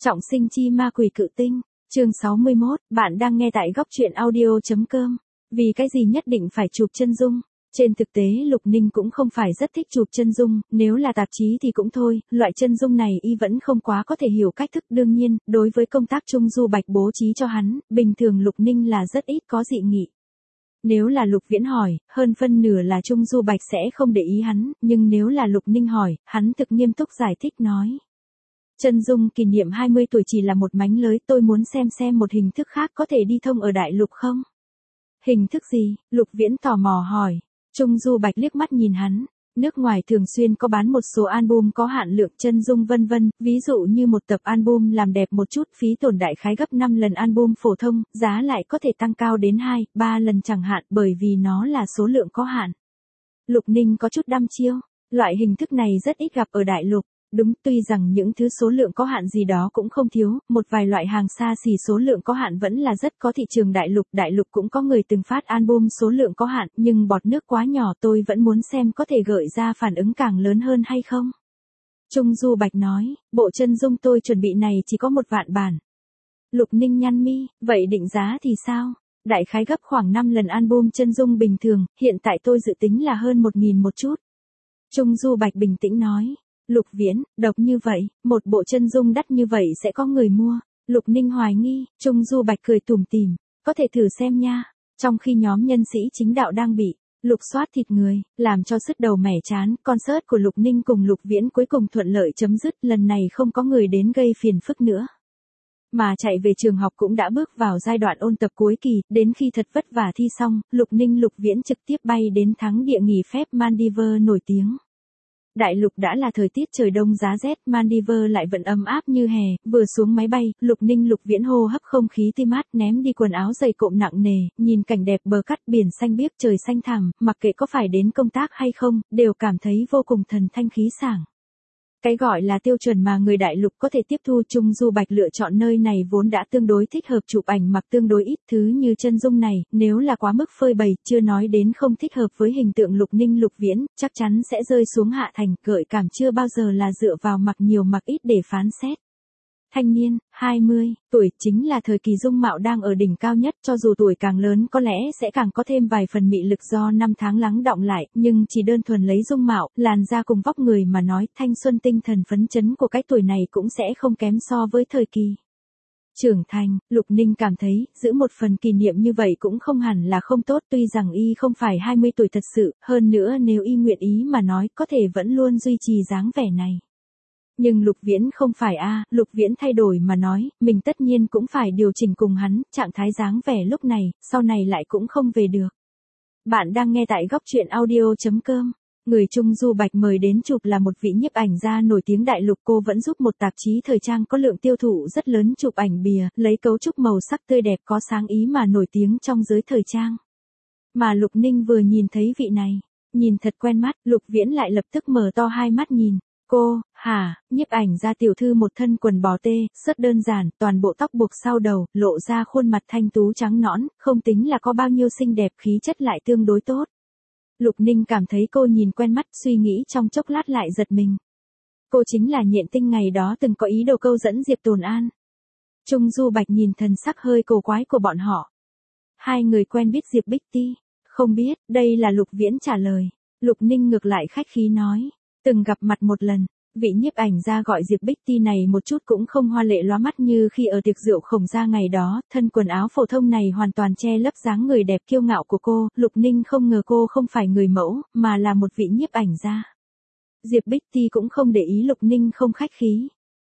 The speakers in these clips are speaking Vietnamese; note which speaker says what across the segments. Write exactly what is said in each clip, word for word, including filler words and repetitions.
Speaker 1: Trọng sinh chi ma quỷ cự tinh, chương sáu mươi mốt, bạn đang nghe tại góc truyện audio.com. Vì cái gì nhất định phải chụp chân dung? Trên thực tế Lục Ninh cũng không phải rất thích chụp chân dung, nếu là tạp chí thì cũng thôi, loại chân dung này y vẫn không quá có thể hiểu cách thức. Đương nhiên, đối với công tác Trung Du Bạch bố trí cho hắn, bình thường Lục Ninh là rất ít có dị nghị. Nếu là Lục Viễn hỏi, hơn phân nửa là Trung Du Bạch sẽ không để ý hắn, nhưng nếu là Lục Ninh hỏi, hắn thực nghiêm túc giải thích nói. Chân dung kỷ niệm hai mươi tuổi chỉ là một mánh lới, tôi muốn xem xem một hình thức khác có thể đi thông ở đại lục không? Hình thức gì? Lục Viễn tò mò hỏi. Trung Du Bạch liếc mắt nhìn hắn. Nước ngoài thường xuyên có bán một số album có hạn lượng chân dung vân vân, ví dụ như một tập album làm đẹp một chút phí tổn đại khái gấp năm lần album phổ thông, giá lại có thể tăng cao đến hai, ba lần chẳng hạn bởi vì nó là số lượng có hạn. Lục Ninh có chút đăm chiêu, loại hình thức này rất ít gặp ở đại lục. Đúng, tuy rằng những thứ số lượng có hạn gì đó cũng không thiếu, một vài loại hàng xa xỉ số lượng có hạn vẫn là rất có thị trường đại lục. Đại lục cũng có người từng phát album số lượng có hạn, nhưng bọt nước quá nhỏ, tôi vẫn muốn xem có thể gợi ra phản ứng càng lớn hơn hay không. Trung Du Bạch nói, bộ chân dung tôi chuẩn bị này chỉ có một vạn bản. Lục Ninh nhăn mi, vậy định giá thì sao? Đại khái gấp khoảng năm lần album chân dung bình thường, hiện tại tôi dự tính là hơn một nghìn một chút. Trung Du Bạch bình tĩnh nói. Lục Viễn, độc như vậy, một bộ chân dung đắt như vậy sẽ có người mua. Lục Ninh hoài nghi, Trung Du Bạch cười tủm tỉm, có thể thử xem nha. Trong khi nhóm nhân sĩ chính đạo đang bị lục soát thịt người, làm cho sứt đầu mẻ chán, concert của Lục Ninh cùng Lục Viễn cuối cùng thuận lợi chấm dứt, lần này không có người đến gây phiền phức nữa. Mà chạy về trường học cũng đã bước vào giai đoạn ôn tập cuối kỳ, đến khi thật vất vả thi xong, Lục Ninh Lục Viễn trực tiếp bay đến thắng địa nghỉ phép Maldives nổi tiếng. Đại lục đã là thời tiết trời đông giá rét, Maldives lại vẫn ấm áp như hè, vừa xuống máy bay, Lục Ninh Lục Viễn hô hấp không khí tươi mát, ném đi quần áo dày cộm nặng nề, nhìn cảnh đẹp bờ cát biển xanh biếc trời xanh thẳm, mặc kệ có phải đến công tác hay không, đều cảm thấy vô cùng thần thanh khí sảng. Cái gọi là tiêu chuẩn mà người đại lục có thể tiếp thu. Trung Du Bạch lựa chọn nơi này vốn đã tương đối thích hợp chụp ảnh mặc tương đối ít thứ như chân dung này, nếu là quá mức phơi bày, chưa nói đến không thích hợp với hình tượng Lục Ninh Lục Viễn, chắc chắn sẽ rơi xuống hạ thành, gợi cảm chưa bao giờ là dựa vào mặc nhiều mặc ít để phán xét. Thanh niên, hai mươi tuổi chính là thời kỳ dung mạo đang ở đỉnh cao nhất, cho dù tuổi càng lớn có lẽ sẽ càng có thêm vài phần mị lực do năm tháng lắng đọng lại, nhưng chỉ đơn thuần lấy dung mạo, làn da cùng vóc người mà nói, thanh xuân tinh thần phấn chấn của cái tuổi này cũng sẽ không kém so với thời kỳ trưởng thành. Lục Ninh cảm thấy, giữ một phần kỷ niệm như vậy cũng không hẳn là không tốt, tuy rằng y không phải hai mươi tuổi thật sự, hơn nữa nếu y nguyện ý mà nói, có thể vẫn luôn duy trì dáng vẻ này. Nhưng Lục Viễn không phải a, Lục Viễn thay đổi mà nói, mình tất nhiên cũng phải điều chỉnh cùng hắn, trạng thái dáng vẻ lúc này, sau này lại cũng không về được. Bạn đang nghe tại góc truyện audio.com. Người Trung Du Bạch mời đến chụp là một vị nhiếp ảnh gia nổi tiếng đại lục, cô vẫn giúp một tạp chí thời trang có lượng tiêu thụ rất lớn chụp ảnh bìa, lấy cấu trúc màu sắc tươi đẹp có sáng ý mà nổi tiếng trong giới thời trang. Mà Lục Ninh vừa nhìn thấy vị này, nhìn thật quen mắt, Lục Viễn lại lập tức mở to hai mắt nhìn. Cô, hả, nhiếp ảnh gia tiểu thư một thân quần bò tê, rất đơn giản, toàn bộ tóc buộc sau đầu, lộ ra khuôn mặt thanh tú trắng nõn, không tính là có bao nhiêu xinh đẹp, khí chất lại tương đối tốt. Lục Ninh cảm thấy cô nhìn quen mắt, suy nghĩ trong chốc lát lại giật mình. Cô chính là Nhện Tinh ngày đó từng có ý đồ câu dẫn Diệp Tồn An. Trung Du Bạch nhìn thần sắc hơi cổ quái của bọn họ. Hai người quen biết Diệp Bích Ti? Không biết, đây là Lục Viễn trả lời. Lục Ninh ngược lại khách khí nói. Từng gặp mặt một lần, vị nhiếp ảnh gia gọi Diệp Bích Ti này một chút cũng không hoa lệ lóa mắt như khi ở tiệc rượu Khổng Gia ngày đó, thân quần áo phổ thông này hoàn toàn che lấp dáng người đẹp kiêu ngạo của cô, Lục Ninh không ngờ cô không phải người mẫu, mà là một vị nhiếp ảnh gia. Diệp Bích Ti cũng không để ý Lục Ninh không khách khí.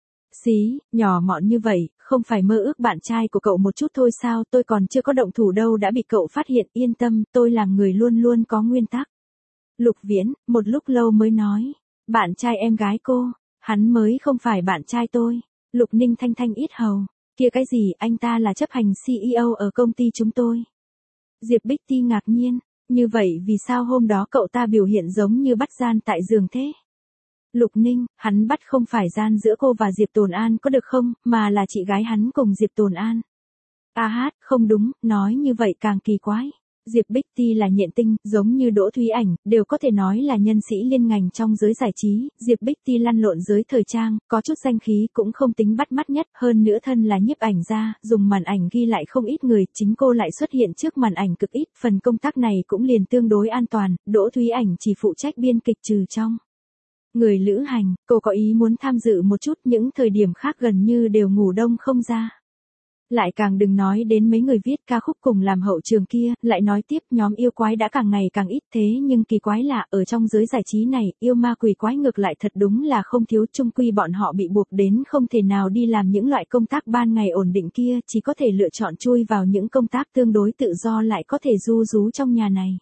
Speaker 1: Xí, nhỏ mọn như vậy, không phải mơ ước bạn trai của cậu một chút thôi sao, tôi còn chưa có động thủ đâu đã bị cậu phát hiện, yên tâm, tôi làm người luôn luôn có nguyên tắc. Lục Viễn, một lúc lâu mới nói, bạn trai em gái cô, hắn mới không phải bạn trai tôi. Lục Ninh thanh thanh ít hầu, kia cái gì, anh ta là chấp hành xê e ô ở công ty chúng tôi. Diệp Bích Ti ngạc nhiên, như vậy vì sao hôm đó cậu ta biểu hiện giống như bắt gian tại giường thế? Lục Ninh, hắn bắt không phải gian giữa cô và Diệp Tồn An có được không, mà là chị gái hắn cùng Diệp Tồn An. A hát, không đúng, nói như vậy càng kỳ quái. Diệp Bích Ti là nhện tinh, giống như Đỗ Thúy Ảnh, đều có thể nói là nhân sĩ liên ngành trong giới giải trí. Diệp Bích Ti lăn lộn giới thời trang, có chút danh khí cũng không tính bắt mắt nhất, hơn nữa thân là nhiếp ảnh gia, dùng màn ảnh ghi lại không ít người, chính cô lại xuất hiện trước màn ảnh cực ít, phần công tác này cũng liền tương đối an toàn, Đỗ Thúy Ảnh chỉ phụ trách biên kịch trừ trong. Người lữ hành, cô có ý muốn tham dự một chút, những thời điểm khác gần như đều ngủ đông không ra. Lại càng đừng nói đến mấy người viết ca khúc cùng làm hậu trường kia, lại nói tiếp nhóm yêu quái đã càng ngày càng ít thế nhưng kỳ quái lạ ở trong giới giải trí này, yêu ma quỷ quái ngược lại thật đúng là không thiếu, chung quy bọn họ bị buộc đến không thể nào đi làm những loại công tác ban ngày ổn định kia, chỉ có thể lựa chọn chui vào những công tác tương đối tự do lại có thể du rú trong nhà này.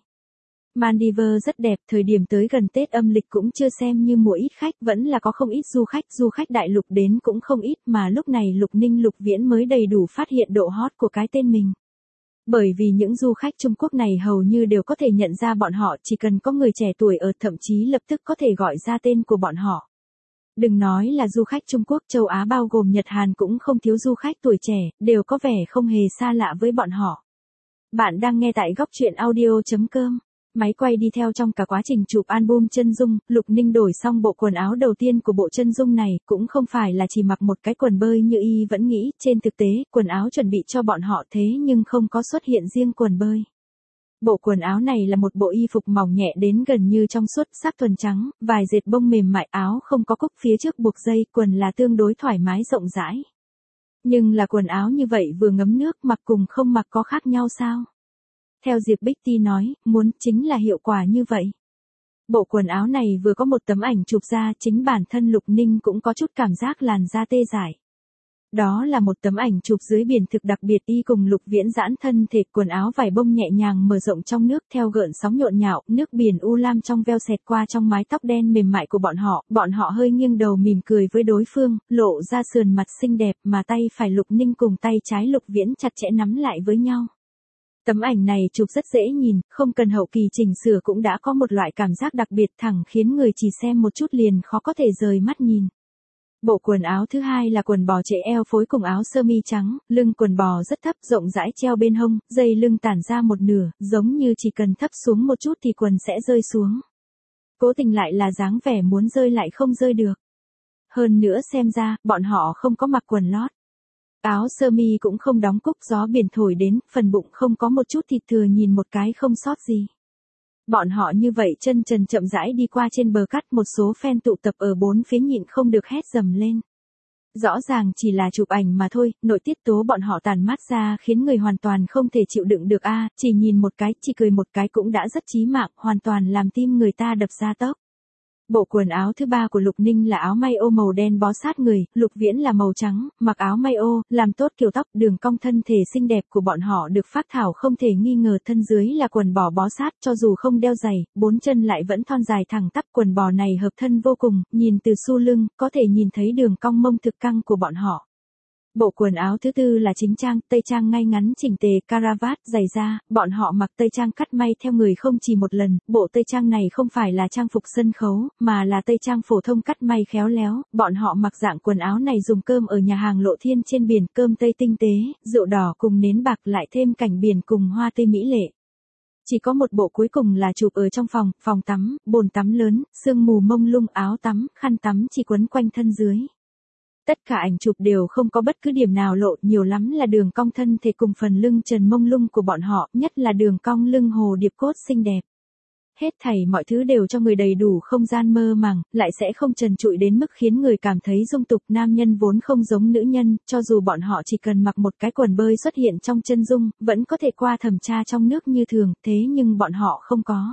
Speaker 1: Maldives rất đẹp, thời điểm tới gần Tết âm lịch cũng chưa xem như mùa ít khách, vẫn là có không ít du khách, du khách đại lục đến cũng không ít mà lúc này Lục Ninh Lục Viễn mới đầy đủ phát hiện độ hot của cái tên mình. Bởi vì những du khách Trung Quốc này hầu như đều có thể nhận ra bọn họ, chỉ cần có người trẻ tuổi ở thậm chí lập tức có thể gọi ra tên của bọn họ. Đừng nói là du khách Trung Quốc, châu Á bao gồm Nhật Hàn cũng không thiếu du khách tuổi trẻ, đều có vẻ không hề xa lạ với bọn họ. Bạn đang nghe tại góc truyện audio chấm com. Máy quay đi theo trong cả quá trình chụp album chân dung, Lục Ninh đổi xong bộ quần áo đầu tiên của bộ chân dung này, cũng không phải là chỉ mặc một cái quần bơi như y vẫn nghĩ, trên thực tế, quần áo chuẩn bị cho bọn họ thế nhưng không có xuất hiện riêng quần bơi. Bộ quần áo này là một bộ y phục mỏng nhẹ đến gần như trong suốt, sắc thuần trắng, vài dệt bông mềm mại, áo không có cúc phía trước buộc dây, quần là tương đối thoải mái rộng rãi. Nhưng là quần áo như vậy vừa ngấm nước mặc cùng không mặc có khác nhau sao? Theo Diệp Bích Ti nói, muốn chính là hiệu quả như vậy. Bộ quần áo này vừa có một tấm ảnh chụp ra, chính bản thân Lục Ninh cũng có chút cảm giác làn da tê dại. Đó là một tấm ảnh chụp dưới biển thực đặc biệt, y cùng Lục Viễn giãn thân thể, quần áo vải bông nhẹ nhàng mở rộng trong nước theo gợn sóng nhộn nhạo, nước biển u lam trong veo xẹt qua trong mái tóc đen mềm mại của bọn họ, bọn họ hơi nghiêng đầu mỉm cười với đối phương, lộ ra sườn mặt xinh đẹp mà tay phải Lục Ninh cùng tay trái Lục Viễn chặt chẽ nắm lại với nhau. Tấm ảnh này chụp rất dễ nhìn, không cần hậu kỳ chỉnh sửa cũng đã có một loại cảm giác đặc biệt thẳng khiến người chỉ xem một chút liền khó có thể rời mắt nhìn. Bộ quần áo thứ hai là quần bò trễ eo phối cùng áo sơ mi trắng, lưng quần bò rất thấp rộng rãi treo bên hông, dây lưng tản ra một nửa, giống như chỉ cần thấp xuống một chút thì quần sẽ rơi xuống. Cố tình lại là dáng vẻ muốn rơi lại không rơi được. Hơn nữa xem ra, bọn họ không có mặc quần lót. Áo sơ mi cũng không đóng cúc, gió biển thổi đến, phần bụng không có một chút thịt thừa nhìn một cái không sót gì. Bọn họ như vậy chân trần chậm rãi đi qua trên bờ cát, một số fan tụ tập ở bốn phía nhịn không được hét dầm lên. Rõ ràng chỉ là chụp ảnh mà thôi, nội tiết tố bọn họ tàn mát ra khiến người hoàn toàn không thể chịu đựng được a, chỉ nhìn một cái, chỉ cười một cái cũng đã rất chí mạng, hoàn toàn làm tim người ta đập ra tốc. Bộ quần áo thứ ba của Lục Ninh là áo may ô màu đen bó sát người, Lục Viễn là màu trắng, mặc áo may ô, làm tốt kiểu tóc, đường cong thân thể xinh đẹp của bọn họ được phác thảo không thể nghi ngờ, thân dưới là quần bò bó sát, cho dù không đeo giày, bốn chân lại vẫn thon dài thẳng tắp, quần bò này hợp thân vô cùng, nhìn từ xu lưng, có thể nhìn thấy đường cong mông thực căng của bọn họ. Bộ quần áo thứ tư là chính trang, tây trang ngay ngắn chỉnh tề, caravat, giày da, bọn họ mặc tây trang cắt may theo người không chỉ một lần, bộ tây trang này không phải là trang phục sân khấu, mà là tây trang phổ thông cắt may khéo léo, bọn họ mặc dạng quần áo này dùng cơm ở nhà hàng Lộ Thiên trên biển, cơm tây tinh tế, rượu đỏ cùng nến bạc lại thêm cảnh biển cùng hoa tây mỹ lệ. Chỉ có một bộ cuối cùng là chụp ở trong phòng, phòng tắm, bồn tắm lớn, sương mù mông lung, áo tắm, khăn tắm chỉ quấn quanh thân dưới. Tất cả ảnh chụp đều không có bất cứ điểm nào lộ, nhiều lắm là đường cong thân thể cùng phần lưng trần mông lung của bọn họ, nhất là đường cong lưng hồ điệp cốt xinh đẹp. Hết thảy mọi thứ đều cho người đầy đủ không gian mơ màng, lại sẽ không trần trụi đến mức khiến người cảm thấy dung tục. Nam nhân vốn không giống nữ nhân, cho dù bọn họ chỉ cần mặc một cái quần bơi xuất hiện trong chân dung, vẫn có thể qua thẩm tra trong nước như thường, thế nhưng bọn họ không có.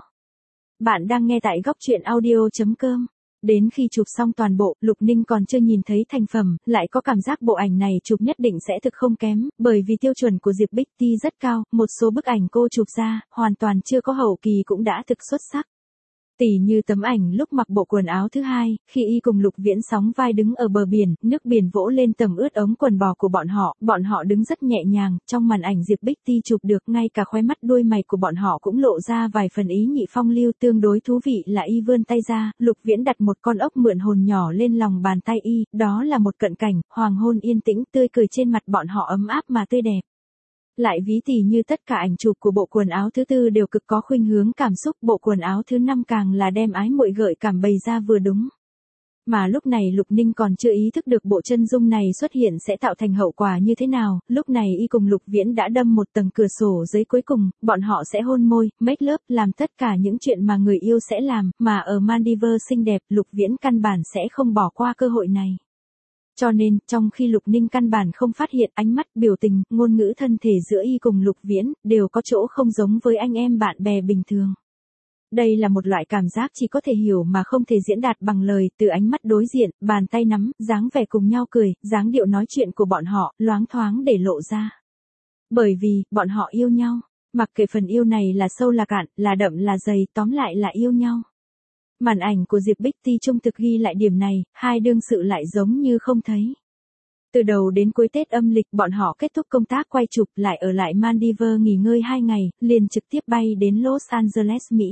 Speaker 1: Bạn đang nghe tại góc truyện audio chấm com. Đến khi chụp xong toàn bộ, Lục Ninh còn chưa nhìn thấy thành phẩm, lại có cảm giác bộ ảnh này chụp nhất định sẽ thực không kém, bởi vì tiêu chuẩn của Diệp Bích Ti rất cao, một số bức ảnh cô chụp ra, hoàn toàn chưa có hậu kỳ cũng đã thực xuất sắc. Tỉ như tấm ảnh lúc mặc bộ quần áo thứ hai, khi y cùng Lục Viễn sóng vai đứng ở bờ biển, nước biển vỗ lên tầm ướt ống quần bò của bọn họ, bọn họ đứng rất nhẹ nhàng, trong màn ảnh Diệp Bích Ti chụp được, ngay cả khóe mắt đuôi mày của bọn họ cũng lộ ra vài phần ý nhị phong lưu. Tương đối thú vị là y vươn tay ra, Lục Viễn đặt một con ốc mượn hồn nhỏ lên lòng bàn tay y, đó là một cận cảnh, hoàng hôn yên tĩnh, tươi cười trên mặt bọn họ ấm áp mà tươi đẹp. Lại ví tỉ như tất cả ảnh chụp của bộ quần áo thứ tư đều cực có khuynh hướng cảm xúc, bộ quần áo thứ năm càng là đem ái muội gợi cảm bày ra vừa đúng. Mà lúc này Lục Ninh còn chưa ý thức được bộ chân dung này xuất hiện sẽ tạo thành hậu quả như thế nào, lúc này y cùng Lục Viễn đã đâm một tầng cửa sổ giấy cuối cùng, bọn họ sẽ hôn môi, make love, làm tất cả những chuyện mà người yêu sẽ làm, mà ở Maldives xinh đẹp, Lục Viễn căn bản sẽ không bỏ qua cơ hội này. Cho nên, trong khi Lục Ninh căn bản không phát hiện, ánh mắt, biểu tình, ngôn ngữ thân thể giữa y cùng Lục Viễn, đều có chỗ không giống với anh em bạn bè bình thường. Đây là một loại cảm giác chỉ có thể hiểu mà không thể diễn đạt bằng lời, từ ánh mắt đối diện, bàn tay nắm, dáng vẻ cùng nhau cười, dáng điệu nói chuyện của bọn họ, loáng thoáng để lộ ra. Bởi vì, bọn họ yêu nhau, mặc kệ phần yêu này là sâu là cạn, là đậm là dày, tóm lại là yêu nhau. Màn ảnh của Diệp Bích Ti trung thực ghi lại điểm này, hai đương sự lại giống như không thấy. Từ đầu đến cuối Tết âm lịch bọn họ kết thúc công tác quay chụp lại ở lại Maldives nghỉ ngơi hai ngày, liền trực tiếp bay đến Los Angeles, Mỹ.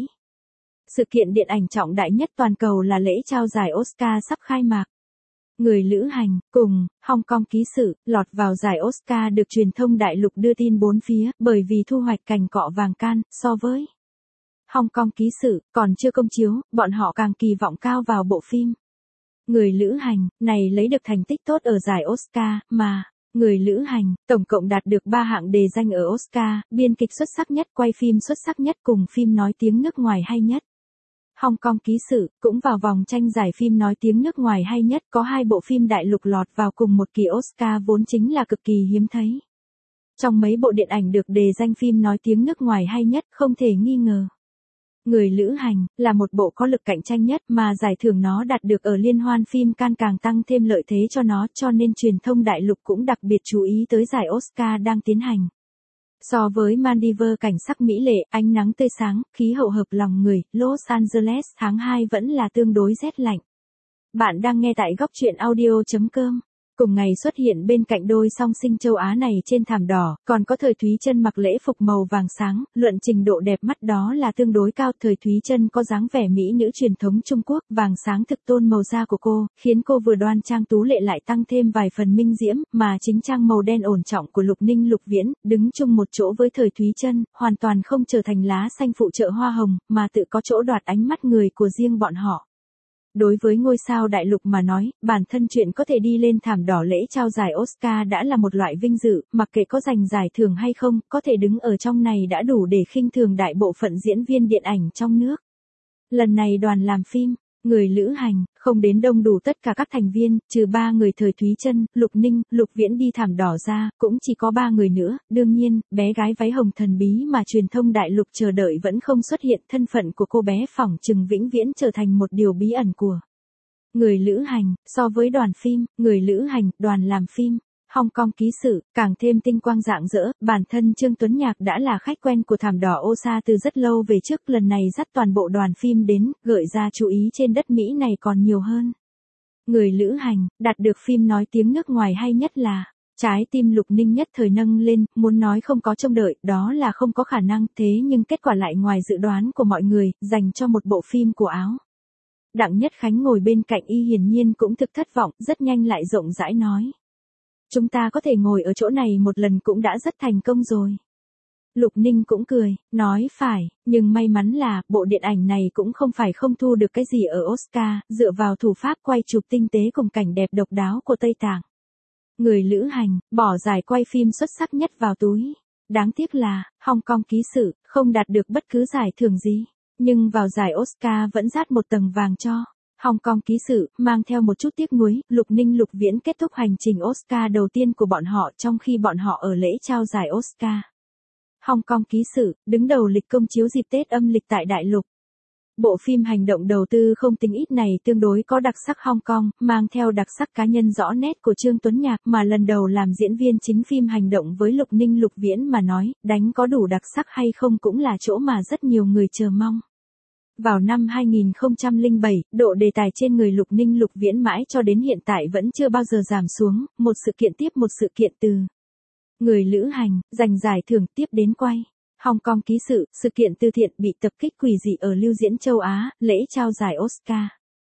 Speaker 1: Sự kiện điện ảnh trọng đại nhất toàn cầu là lễ trao giải Oscar sắp khai mạc. Người lữ hành, cùng, Hong Kong ký sự, lọt vào giải Oscar được truyền thông đại lục đưa tin bốn phía, bởi vì thu hoạch cành cọ vàng can, so với Hong Kong ký sự, còn chưa công chiếu, bọn họ càng kỳ vọng cao vào bộ phim. Người lữ hành, này lấy được thành tích tốt ở giải Oscar, mà, Người lữ hành, tổng cộng đạt được ba hạng đề danh ở Oscar, biên kịch xuất sắc nhất, quay phim xuất sắc nhất cùng phim nói tiếng nước ngoài hay nhất. Hong Kong ký sự, cũng vào vòng tranh giải phim nói tiếng nước ngoài hay nhất, có hai bộ phim đại lục lọt vào cùng một kỳ Oscar vốn chính là cực kỳ hiếm thấy. Trong mấy bộ điện ảnh được đề danh phim nói tiếng nước ngoài hay nhất, không thể nghi ngờ. Người lữ hành, là một bộ có lực cạnh tranh nhất mà giải thưởng nó đạt được ở liên hoan phim Cannes càng tăng thêm lợi thế cho nó, cho nên truyền thông đại lục cũng đặc biệt chú ý tới giải Oscar đang tiến hành. So với Maldives cảnh sắc mỹ lệ, ánh nắng tươi sáng, khí hậu hợp lòng người, Los Angeles tháng hai vẫn là tương đối rét lạnh. Bạn đang nghe tại góc truyện audio chấm com. Cùng ngày xuất hiện bên cạnh đôi song sinh châu Á này trên thảm đỏ, còn có Thời Thúy Trân mặc lễ phục màu vàng sáng, luận trình độ đẹp mắt đó là tương đối cao. Thời Thúy Trân có dáng vẻ mỹ nữ truyền thống Trung Quốc, vàng sáng thực tôn màu da của cô, khiến cô vừa đoan trang tú lệ lại tăng thêm vài phần minh diễm, mà chính trang màu đen ổn trọng của Lục Ninh Lục Viễn, đứng chung một chỗ với Thời Thúy Trân, hoàn toàn không trở thành lá xanh phụ trợ hoa hồng, mà tự có chỗ đoạt ánh mắt người của riêng bọn họ. Đối với ngôi sao đại lục mà nói, bản thân chuyện có thể đi lên thảm đỏ lễ trao giải Oscar đã là một loại vinh dự, mặc kệ có giành giải thưởng hay không, có thể đứng ở trong này đã đủ để khinh thường đại bộ phận diễn viên điện ảnh trong nước. Lần này đoàn làm phim, Người lữ hành, không đến đông đủ tất cả các thành viên, trừ ba người Thời Thúy Trân, Lục Ninh, Lục Viễn đi thảm đỏ ra, cũng chỉ có ba người nữa, đương nhiên, bé gái váy hồng thần bí mà truyền thông đại lục chờ đợi vẫn không xuất hiện, thân phận của cô bé phỏng chừng vĩnh viễn trở thành một điều bí ẩn của Người lữ hành. So với đoàn phim, Người lữ hành, đoàn làm phim, Hong Kong ký sự, càng thêm tinh quang rạng rỡ, bản thân Trương Tuấn Nhạc đã là khách quen của thảm đỏ ô sa từ rất lâu về trước, lần này dắt toàn bộ đoàn phim đến, gợi ra chú ý trên đất Mỹ này còn nhiều hơn. Người lữ hành, đạt được phim nói tiếng nước ngoài hay nhất là, trái tim Lục Ninh nhất thời nâng lên, muốn nói không có trông đợi, đó là không có khả năng, thế nhưng kết quả lại ngoài dự đoán của mọi người, dành cho một bộ phim của Áo. Đặng Nhất Khánh ngồi bên cạnh y hiển nhiên cũng thực thất vọng, rất nhanh lại rộng rãi nói. Chúng ta có thể ngồi ở chỗ này một lần cũng đã rất thành công rồi. Lục Ninh cũng cười, nói phải, nhưng may mắn là, bộ điện ảnh này cũng không phải không thu được cái gì ở Oscar, dựa vào thủ pháp quay chụp tinh tế cùng cảnh đẹp độc đáo của Tây Tạng. Người lữ hành, bỏ giải quay phim xuất sắc nhất vào túi. Đáng tiếc là, Hong Kong ký sự, không đạt được bất cứ giải thưởng gì. Nhưng vào giải Oscar vẫn dát một tầng vàng cho Hong Kong ký sự, mang theo một chút tiếc nuối, Lục Ninh Lục Viễn kết thúc hành trình Oscar đầu tiên của bọn họ trong khi bọn họ ở lễ trao giải Oscar. Hong Kong ký sự, đứng đầu lịch công chiếu dịp Tết âm lịch tại đại lục. Bộ phim hành động đầu tư không tính ít này tương đối có đặc sắc Hong Kong, mang theo đặc sắc cá nhân rõ nét của Trương Tuấn Nhạc mà lần đầu làm diễn viên chính phim hành động với Lục Ninh Lục Viễn mà nói, đánh có đủ đặc sắc hay không cũng là chỗ mà rất nhiều người chờ mong. Vào năm hai nghìn không trăm lẻ bảy, độ đề tài trên người Lục Ninh Lục Viễn mãi cho đến hiện tại vẫn chưa bao giờ giảm xuống, một sự kiện tiếp một sự kiện từ Người lữ hành, giành giải thưởng tiếp đến quay. Hong Kong ký sự, sự kiện từ thiện bị tập kích quỷ dị ở lưu diễn châu Á, lễ trao giải Oscar.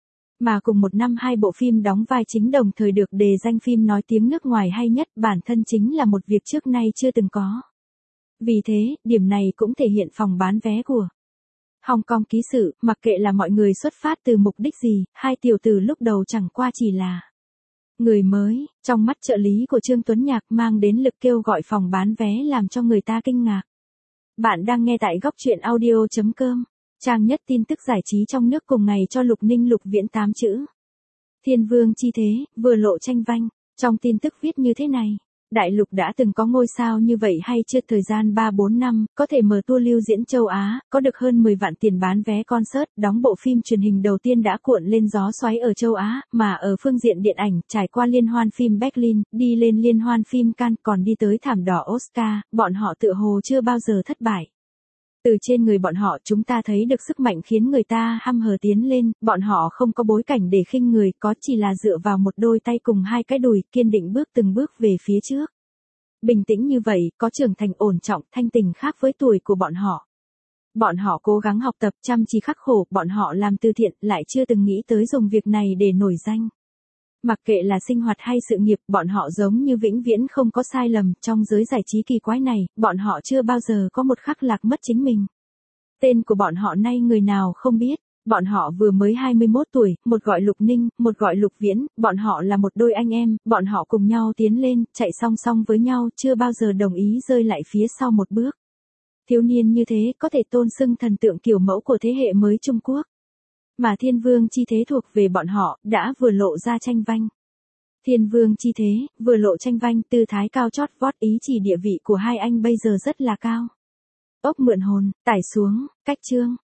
Speaker 1: Mà cùng một năm hai bộ phim đóng vai chính đồng thời được đề danh phim nói tiếng nước ngoài hay nhất, bản thân chính là một việc trước nay chưa từng có. Vì thế, điểm này cũng thể hiện phòng bán vé của Hong Kong ký sự, mặc kệ là mọi người xuất phát từ mục đích gì, hai tiểu tử lúc đầu chẳng qua chỉ là người mới, trong mắt trợ lý của Trương Tuấn Nhạc mang đến lực kêu gọi phòng bán vé làm cho người ta kinh ngạc. Bạn đang nghe tại góc truyện audio.com, trang nhất tin tức giải trí trong nước cùng ngày cho Lục Ninh Lục Viễn tám chữ. Thiên Vương chi thế, vừa lộ tranh vanh, trong tin tức viết như thế này. Đại lục đã từng có ngôi sao như vậy hay chưa? Thời gian ba bốn năm, có thể mở tour lưu diễn châu Á, có được hơn mười vạn tiền bán vé concert, đóng bộ phim truyền hình đầu tiên đã cuộn lên gió xoáy ở châu Á, mà ở phương diện điện ảnh, trải qua liên hoan phim Berlin, đi lên liên hoan phim Cannes, còn đi tới thảm đỏ Oscar, bọn họ tựa hồ chưa bao giờ thất bại. Từ trên người bọn họ chúng ta thấy được sức mạnh khiến người ta hăm hở tiến lên, bọn họ không có bối cảnh để khinh người, có chỉ là dựa vào một đôi tay cùng hai cái đùi, kiên định bước từng bước về phía trước. Bình tĩnh như vậy, có trưởng thành ổn trọng, thanh tình khác với tuổi của bọn họ. Bọn họ cố gắng học tập, chăm chỉ khắc khổ, bọn họ làm từ thiện, lại chưa từng nghĩ tới dùng việc này để nổi danh. Mặc kệ là sinh hoạt hay sự nghiệp, bọn họ giống như vĩnh viễn không có sai lầm, trong giới giải trí kỳ quái này, bọn họ chưa bao giờ có một khắc lạc mất chính mình. Tên của bọn họ nay người nào không biết, bọn họ vừa mới hai mươi mốt tuổi, một gọi Lục Ninh, một gọi Lục Viễn, bọn họ là một đôi anh em, bọn họ cùng nhau tiến lên, chạy song song với nhau, chưa bao giờ đồng ý rơi lại phía sau một bước. Thiếu niên như thế có thể tôn xưng thần tượng kiểu mẫu của thế hệ mới Trung Quốc. Mà Thiên Vương chi thế thuộc về bọn họ, đã vừa lộ ra tranh vanh. Thiên Vương chi thế, vừa lộ tranh vanh, tư thái cao chót vót, ý chỉ địa vị của hai anh bây giờ rất là cao. Ốc mượn hồn, tải xuống, cách chương.